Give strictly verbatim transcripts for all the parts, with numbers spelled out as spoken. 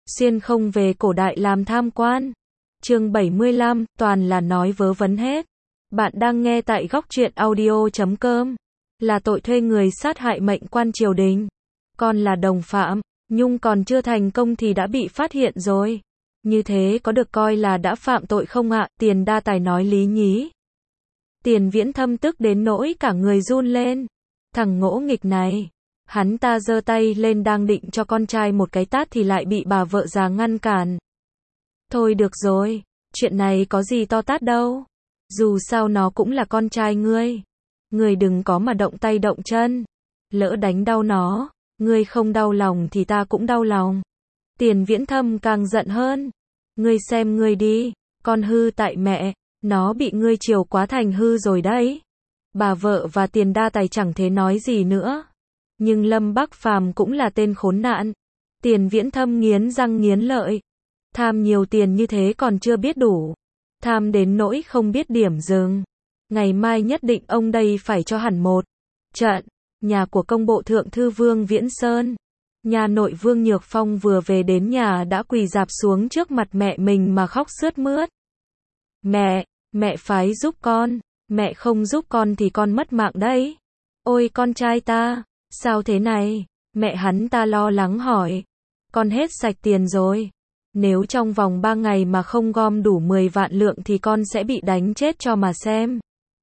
xuyên không về cổ đại làm tham quan. Chương bảy mươi lăm, toàn là nói vớ vẩn hết. Bạn đang nghe tại góc truyện audio chấm com. Là tội thuê người sát hại mệnh quan triều đình. Con là đồng phạm, Nhung còn chưa thành công thì đã bị phát hiện rồi. Như thế có được coi là đã phạm tội không ạ? Tiền Đa Tài nói lý nhí. Tiền Viễn Thâm tức đến nỗi cả người run lên. Thằng ngỗ nghịch này. Hắn ta giơ tay lên đang định cho con trai một cái tát thì lại bị bà vợ già ngăn cản. Thôi được rồi, chuyện này có gì to tát đâu. Dù sao nó cũng là con trai ngươi. Ngươi đừng có mà động tay động chân. Lỡ đánh đau nó, ngươi không đau lòng thì ta cũng đau lòng. Tiền Viễn Thâm càng giận hơn. Ngươi xem ngươi đi, con hư tại mẹ, nó bị ngươi chiều quá thành hư rồi đấy. Bà vợ và Tiền Đa Tài chẳng thể nói gì nữa. Nhưng Lâm Bắc Phàm cũng là tên khốn nạn. Tiền Viễn Thâm nghiến răng nghiến lợi. Tham nhiều tiền như thế còn chưa biết đủ. Tham đến nỗi không biết điểm dừng. Ngày mai nhất định ông đây phải cho hẳn một trận. Nhà của công bộ thượng thư Vương Viễn Sơn. Nhà nội Vương Nhược Phong vừa về đến nhà đã quỳ rạp xuống trước mặt mẹ mình mà khóc sướt mướt. Mẹ, mẹ phái giúp con. Mẹ không giúp con thì con mất mạng đấy. Ôi con trai ta, sao thế này? Mẹ hắn ta lo lắng hỏi. Con hết sạch tiền rồi. Nếu trong vòng ba ngày mà không gom đủ mười vạn lượng thì con sẽ bị đánh chết cho mà xem.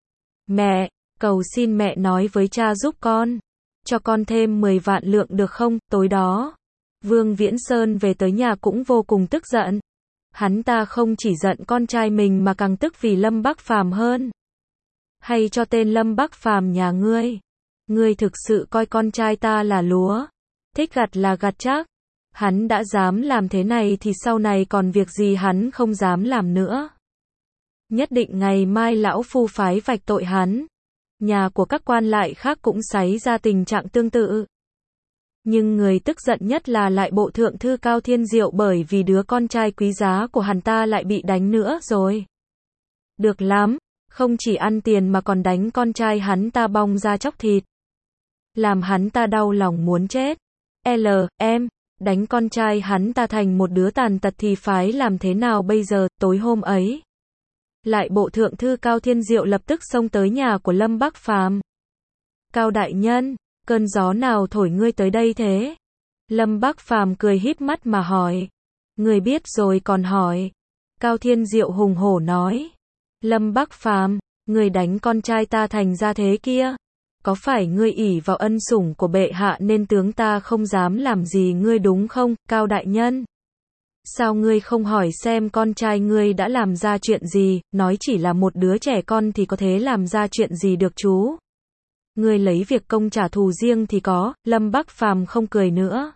Mẹ, cầu xin mẹ nói với cha giúp con. Cho con thêm mười vạn lượng được không? Tối đó, Vương Viễn Sơn về tới nhà cũng vô cùng tức giận. Hắn ta không chỉ giận con trai mình mà càng tức vì Lâm Bắc Phàm hơn. Hay cho tên Lâm Bắc Phàm nhà ngươi. Ngươi thực sự coi con trai ta là lúa. Thích gặt là gặt chắc. Hắn đã dám làm thế này thì sau này còn việc gì hắn không dám làm nữa. Nhất định ngày mai lão phu phái vạch tội hắn. Nhà của các quan lại khác cũng xảy ra tình trạng tương tự. Nhưng người tức giận nhất là lại bộ thượng thư Cao Thiên Diệu bởi vì đứa con trai quý giá của hắn ta lại bị đánh nữa rồi. Được lắm, không chỉ ăn tiền mà còn đánh con trai hắn ta bong ra chóc thịt. Làm hắn ta đau lòng muốn chết. L, em, đánh con trai hắn ta thành một đứa tàn tật thì phái làm thế nào bây giờ? Tối hôm ấy, lại bộ thượng thư Cao Thiên Diệu lập tức xông tới nhà của Lâm Bắc Phàm. Cao đại nhân, cơn gió nào thổi ngươi tới đây thế? Lâm Bắc Phàm cười híp mắt mà hỏi. Ngươi biết rồi còn hỏi. Cao Thiên Diệu hùng hổ nói. Lâm Bắc Phàm, ngươi đánh con trai ta thành ra thế kia. Có phải ngươi ỷ vào ân sủng của bệ hạ nên tướng ta không dám làm gì ngươi đúng không, Cao đại nhân? Sao ngươi không hỏi xem con trai ngươi đã làm ra chuyện gì, nói chỉ là một đứa trẻ con thì có thể làm ra chuyện gì được chú? Ngươi lấy việc công trả thù riêng thì có. Lâm Bắc Phàm không cười nữa.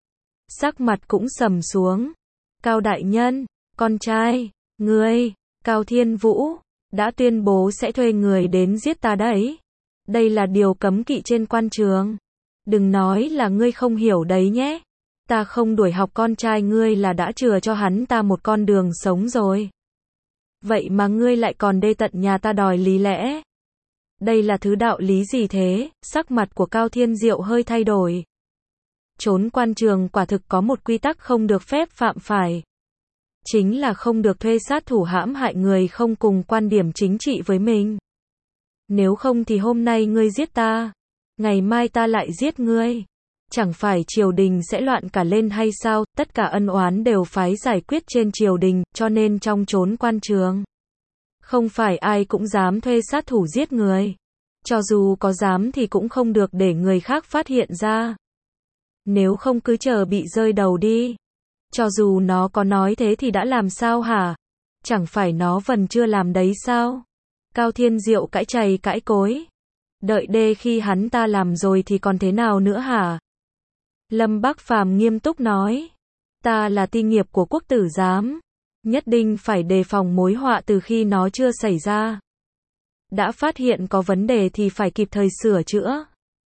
Sắc mặt cũng sầm xuống. Cao đại nhân, con trai, ngươi, Cao Thiên Vũ, đã tuyên bố sẽ thuê người đến giết ta đấy. Đây là điều cấm kỵ trên quan trường. Đừng nói là ngươi không hiểu đấy nhé. Ta không đuổi học con trai ngươi là đã chừa cho hắn ta một con đường sống rồi. Vậy mà ngươi lại còn đê tận nhà ta đòi lý lẽ. Đây là thứ đạo lý gì thế? Sắc mặt của Cao Thiên Diệu hơi thay đổi. Trốn quan trường quả thực có một quy tắc không được phép phạm phải. Chính là không được thuê sát thủ hãm hại người không cùng quan điểm chính trị với mình. Nếu không thì hôm nay ngươi giết ta, ngày mai ta lại giết ngươi. Chẳng phải triều đình sẽ loạn cả lên hay sao? Tất cả ân oán đều phải giải quyết trên triều đình, cho nên trong trốn quan trường, không phải ai cũng dám thuê sát thủ giết người. Cho dù có dám thì cũng không được để người khác phát hiện ra. Nếu không cứ chờ bị rơi đầu đi. Cho dù nó có nói thế thì đã làm sao hả? Chẳng phải nó vẫn chưa làm đấy sao? Cao Thiên Diệu cãi chày cãi cối. Đợi đê khi hắn ta làm rồi thì còn thế nào nữa hả? Lâm Bắc Phàm nghiêm túc nói. Ta là ti nghiệp của quốc tử giám. Nhất định phải đề phòng mối họa từ khi nó chưa xảy ra. Đã phát hiện có vấn đề thì phải kịp thời sửa chữa.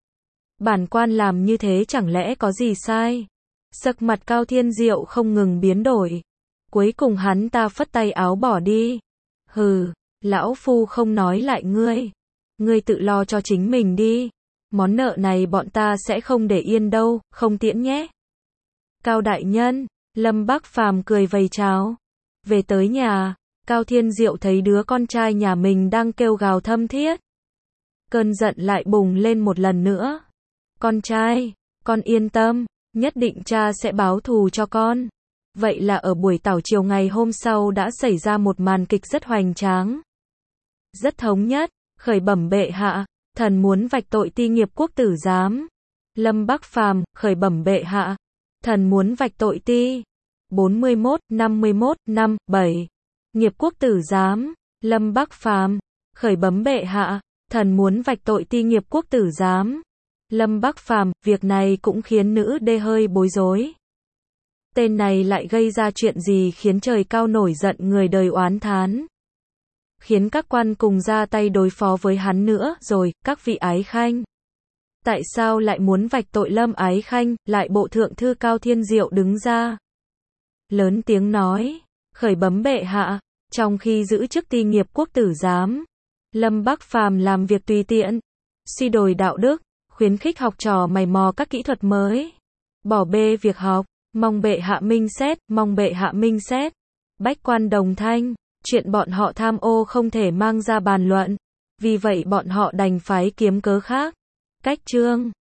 Bản quan làm như thế chẳng lẽ có gì sai? Sắc mặt Cao Thiên Diệu không ngừng biến đổi. Cuối cùng hắn ta phất tay áo bỏ đi. Hừ, lão phu không nói lại ngươi. Ngươi tự lo cho chính mình đi. Món nợ này bọn ta sẽ không để yên đâu, không tiễn nhé. Cao đại nhân, Lâm Bắc Phàm cười vầy chào. Về tới nhà, Cao Thiên Diệu thấy đứa con trai nhà mình đang kêu gào thâm thiết. Cơn giận lại bùng lên một lần nữa. Con trai, con yên tâm, nhất định cha sẽ báo thù cho con. Vậy là ở buổi tảo chiều ngày hôm sau đã xảy ra một màn kịch rất hoành tráng. Rất thống nhất, khởi bẩm bệ hạ, thần muốn vạch tội ti nghiệp quốc tử giám. Lâm Bắc Phàm, khởi bẩm bệ hạ, thần muốn vạch tội ti. bốn mươi mốt, năm mươi mốt, năm, bảy. Nghiệp quốc tử giám. Lâm Bắc Phàm, khởi bẩm bệ hạ, thần muốn vạch tội ti nghiệp quốc tử giám. Lâm Bắc Phàm, việc này cũng khiến nữ đê hơi bối rối. Tên này lại gây ra chuyện gì khiến trời cao nổi giận người đời oán thán. Khiến các quan cùng ra tay đối phó với hắn nữa rồi, các vị ái khanh. Tại sao lại muốn vạch tội Lâm ái khanh, lại bộ thượng thư Cao Thiên Diệu đứng ra. Lớn tiếng nói, khởi bẩm bệ hạ, trong khi giữ chức ti nghiệp quốc tử giám, Lâm Bắc Phàm làm việc tùy tiện, suy đồi đạo đức, khuyến khích học trò mày mò các kỹ thuật mới, bỏ bê việc học, mong bệ hạ minh xét, mong bệ hạ minh xét. Bách quan đồng thanh, chuyện bọn họ tham ô không thể mang ra bàn luận, vì vậy bọn họ đành phái kiếm cớ khác. Cách chương